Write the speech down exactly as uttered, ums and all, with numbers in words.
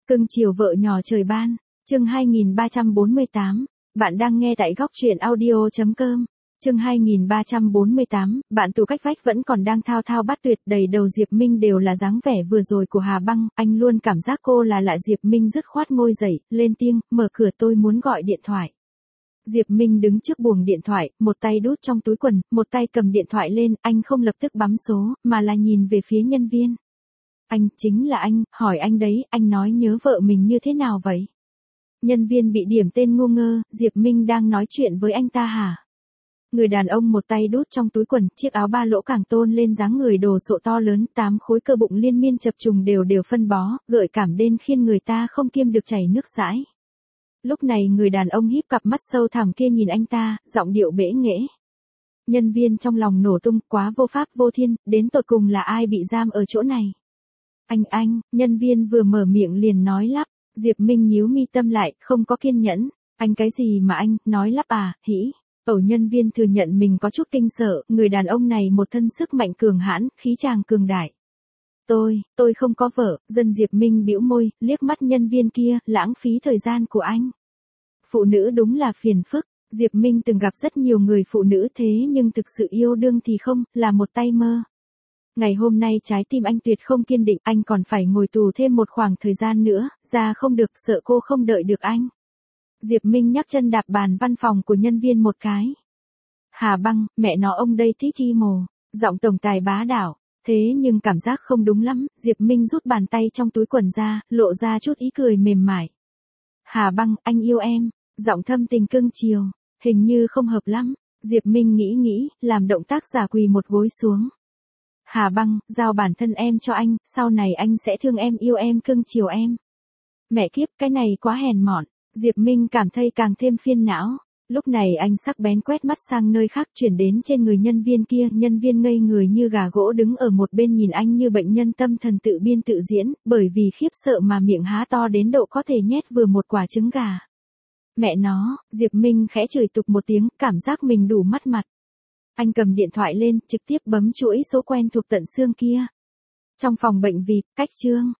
Cưng chiều vợ nhỏ trời ban, chương hai nghìn ba trăm bốn mươi tám, bạn đang nghe tại góc truyện audio chấm com. Chương hai nghìn ba trăm bốn mươi tám, bạn tù cách vách vẫn còn đang thao thao bất tuyệt, đầy đầu Diệp Minh đều là dáng vẻ vừa rồi của Hà Băng, anh luôn cảm giác cô là lạ. Diệp Minh dứt khoát ngồi dậy, lên tiếng, mở cửa, tôi muốn gọi điện thoại. Diệp Minh đứng trước buồng điện thoại, một tay đút trong túi quần, một tay cầm điện thoại lên, anh không lập tức bấm số, mà là nhìn về phía nhân viên. Anh, chính là anh, hỏi anh đấy, anh nói nhớ vợ mình như thế nào vậy? Nhân viên bị điểm tên ngu ngơ, Diệp Minh đang nói chuyện với anh ta hả? Người đàn ông một tay đút trong túi quần, chiếc áo ba lỗ càng tôn lên dáng người đồ sộ to lớn, tám khối cơ bụng liên miên chập trùng đều đều phân bó, gợi cảm đến khiến người ta không kiêm được chảy nước dãi. Lúc này người đàn ông híp cặp mắt sâu thẳm kia nhìn anh ta, giọng điệu bẽ nghễ. Nhân viên trong lòng nổ tung, quá vô pháp vô thiên, đến tột cùng là ai bị giam ở chỗ này? Anh anh, nhân viên vừa mở miệng liền nói lắp. Diệp Minh nhíu mi tâm lại, không có kiên nhẫn. Anh cái gì mà anh, nói lắp à, hỉ. Ẩu nhân viên thừa nhận mình có chút kinh sợ, người đàn ông này một thân sức mạnh cường hãn, khí chàng cường đại. Tôi, tôi không có vợ, dân Diệp Minh bĩu môi, liếc mắt nhân viên kia, lãng phí thời gian của anh. Phụ nữ đúng là phiền phức, Diệp Minh từng gặp rất nhiều người phụ nữ thế nhưng thực sự yêu đương thì không, là một tay mơ. Ngày hôm nay trái tim anh tuyệt không kiên định, anh còn phải ngồi tù thêm một khoảng thời gian nữa, ra không được, sợ cô không đợi được anh. Diệp Minh nhắc chân đạp bàn văn phòng của nhân viên một cái. Hà Băng, mẹ nó ông đây thích chi mồ, giọng tổng tài bá đạo, thế nhưng cảm giác không đúng lắm, Diệp Minh rút bàn tay trong túi quần ra, lộ ra chút ý cười mềm mại. Hà Băng, anh yêu em, giọng thâm tình cưng chiều, hình như không hợp lắm, Diệp Minh nghĩ nghĩ, làm động tác giả quỳ một gối xuống. Hà Băng, giao bản thân em cho anh, sau này anh sẽ thương em, yêu em, cưng chiều em. Mẹ kiếp, cái này quá hèn mọn. Diệp Minh cảm thấy càng thêm phiền não. Lúc này anh sắc bén quét mắt sang nơi khác, chuyển đến trên người nhân viên kia. Nhân viên ngây người như gà gỗ đứng ở một bên nhìn anh như bệnh nhân tâm thần tự biên tự diễn, bởi vì khiếp sợ mà miệng há to đến độ có thể nhét vừa một quả trứng gà. Mẹ nó, Diệp Minh khẽ chửi tục một tiếng, cảm giác mình đủ mất mặt. Anh cầm điện thoại lên, trực tiếp bấm chuỗi số quen thuộc tận xương kia. Trong phòng bệnh vê i pê, cách Trương,